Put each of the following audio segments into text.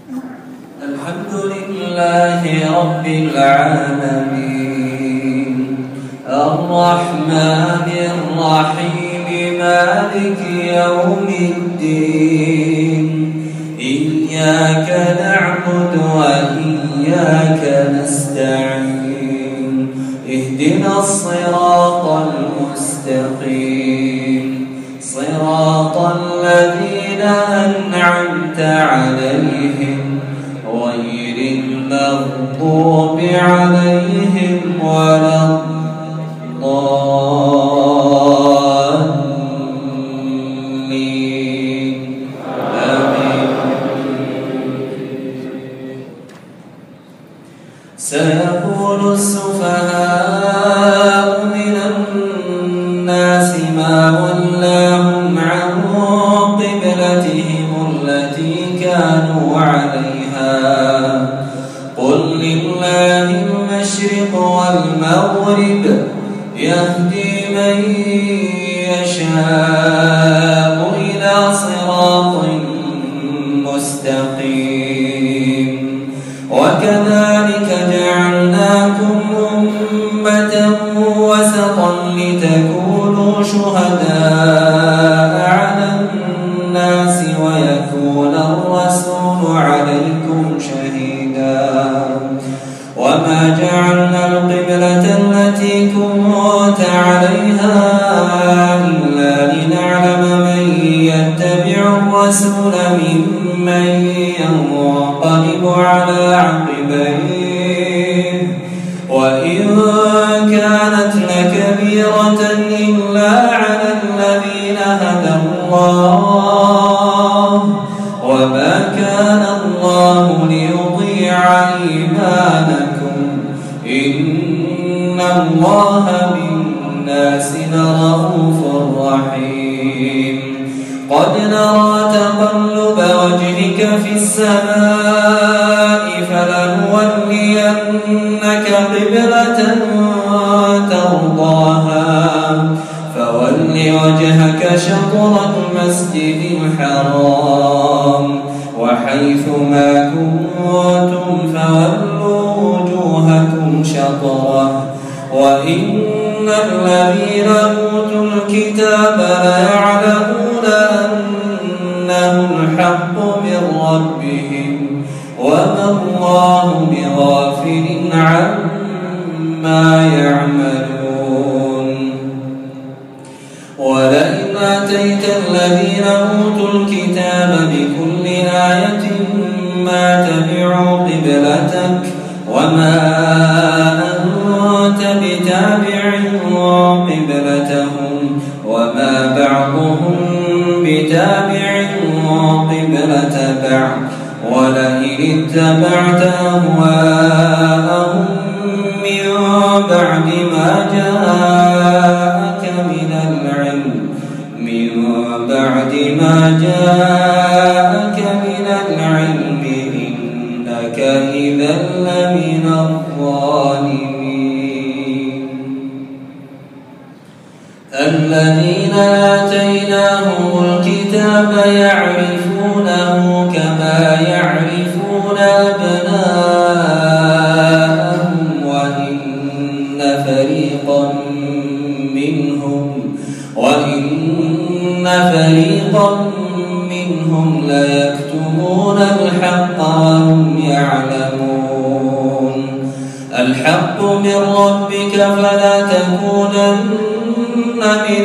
الحمد لله رب العالمين الرحمن الرحيم مالك يوم الدين إياك نعبد وإياك نستعين اهدنا الصراط المستقيم صراط الذين أنعمت عليهم غير المغضوب عليهم ولا الضالين آمين. سيقول السفهاء من الناس ما ولاهم عن قبلتهم التي كانوا عليها قل لله المشرق والمغرب يهدي من يشاء إلى صراط مستقيم وكذلك جعلناكم أمة وسطا لتكونوا شهداء على الناس ويكون الرسول عليكم شهيدا وما جعلنا القبلة التي كنت عليها إلا لنعلم من يتبع الرسول ممن ينقلب على عقبيه وإن كانت لكبيرة إلا على الذين هدى الله وما كان الله ليضيع إيمانكم إن الله بالناس لرءوف رحيم قد نرى تقلب وجهك في السماء فلنولينك قبلة ترضاها فول وجهك شطر المسجد الحرام وحيث ما كنتم فولوا وجوهكم شطره وإن الذين أوتوا الكتاب ليعلمون أنه الحق من ربهم وما الله بغافل عما يعملون ولئن آتيت الذين أوتوا الكتاب بكل آية ما تبعوا قبلتك وما أنت بتابع قبلتهم وما بعضهم بتابع قبلة بعض ولئن اتبعت أهواءهم من بعد ما جاءك من العلم إنك إذا لمن الظالمين الذين آتيناهم الكتاب يعرفونه كما يعرفون أبناءهم وإن فريقا منهم ليكتمون الحق وهم يعلمون الحق من ربك فلا تكونن من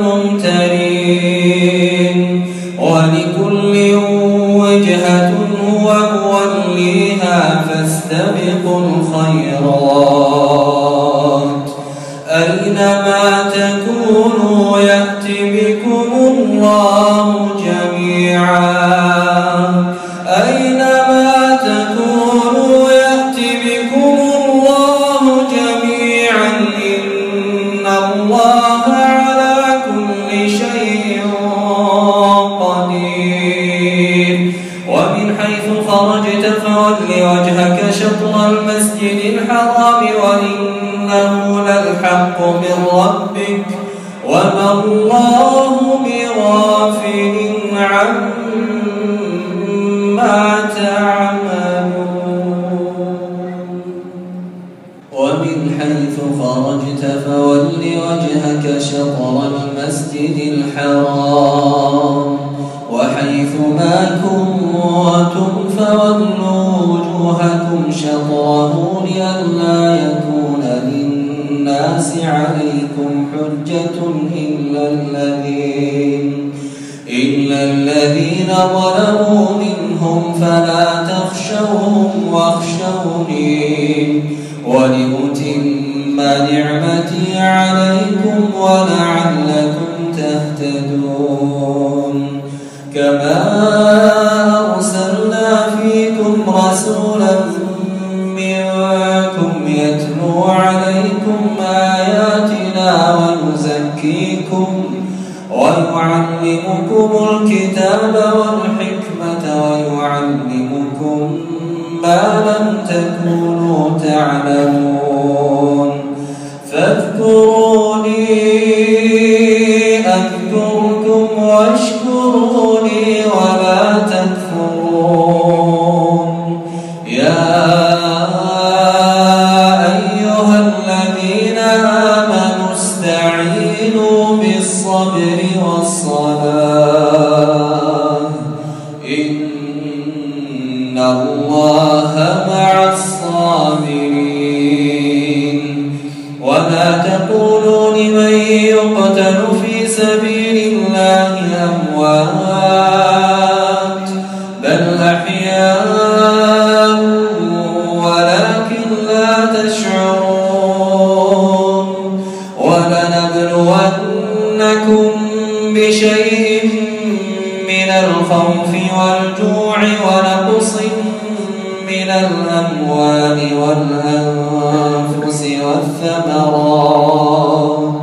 الممترين ولكل وجهة هو موليها فاستبقوا الخيرات أينما تكونوا يأت بكم الله جميعا أينما تكونوا يأت بكم الله جميعا إن الله على كل شيء قدير ومن حيث خرجت فول وجهك شطر المسجد الحرام وإنه للحق من ربك وما الله بغافل عما تعملون المسجد الحرام وحيث ما كنتم فولوا وجوهكم شطره لئلا يكون للناس عليكم حجة إلا الذين ظلموا منهم فلا تخشوهم واخشوني ولأتم نعمتي عليكم ولعلكم تهتدون كما أرسلنا فيكم رسولا منكم يتلو عليكم آياتنا ويزكيكم ويعلمكم الكتاب والحكمة ويعلمكم ما لم تكونوا تعلمون فاذكروني أذكركم واشكروني ولا تكفرون يا أيها الذين آمنوا استعينوا بالصبر والصلاة إن الله مع الصابرين ولا تقولوا لمن يقتل في سبيل الله أموات بل أحياء ولكن لا تشعرون ولنبلونكم بشيء من الخوف والجوع ونقص من الأموال والأنفس والثمرات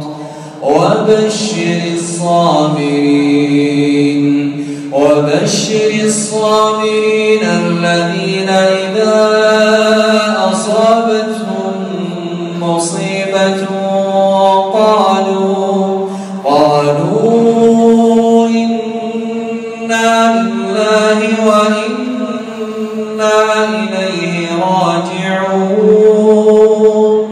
وبشر الصابرين الذين إذا أصابتهم مصيبة قالوا إنا لله وإنا إليه راجعون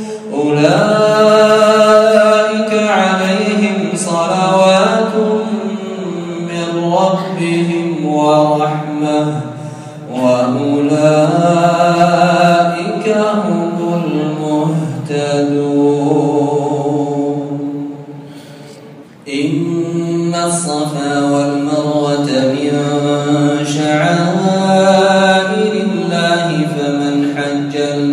أولئك عليهم صلوات من ربهم ورحمة وأولئك هم المهتدون إن الصفا والمروة من شعائر الله فمن حج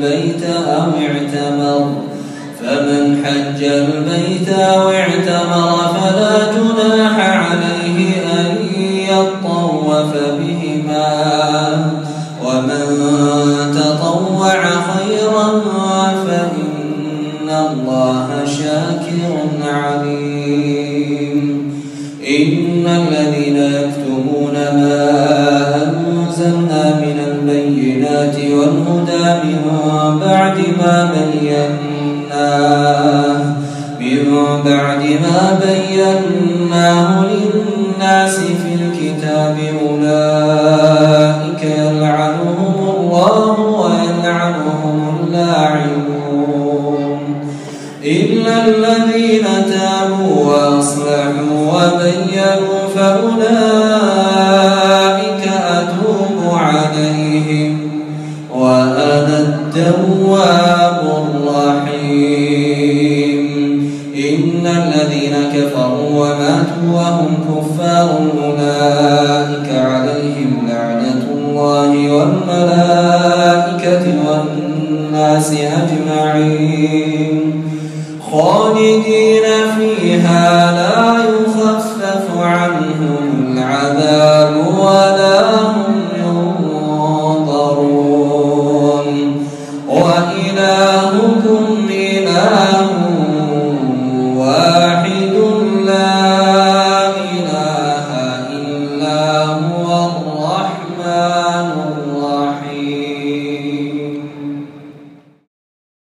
البيت أو اعتمر فلا جناح عليه أن يطوف بهما ومن تطوع خيرا فإن الله شاكر عليم إن الذين يكتمون ما أنزلنا من البينات والهدى من بعد ما بيناه للناس في الكتاب أولئك يلعنهم الله ويلعنهم اللاعنون إلا الذين تابوا وأصلحوا وبينوا فأولئك أتوب عليهم وأنا التواب الرحيم إن الذين كفروا وماتوا وهم كفار أولئك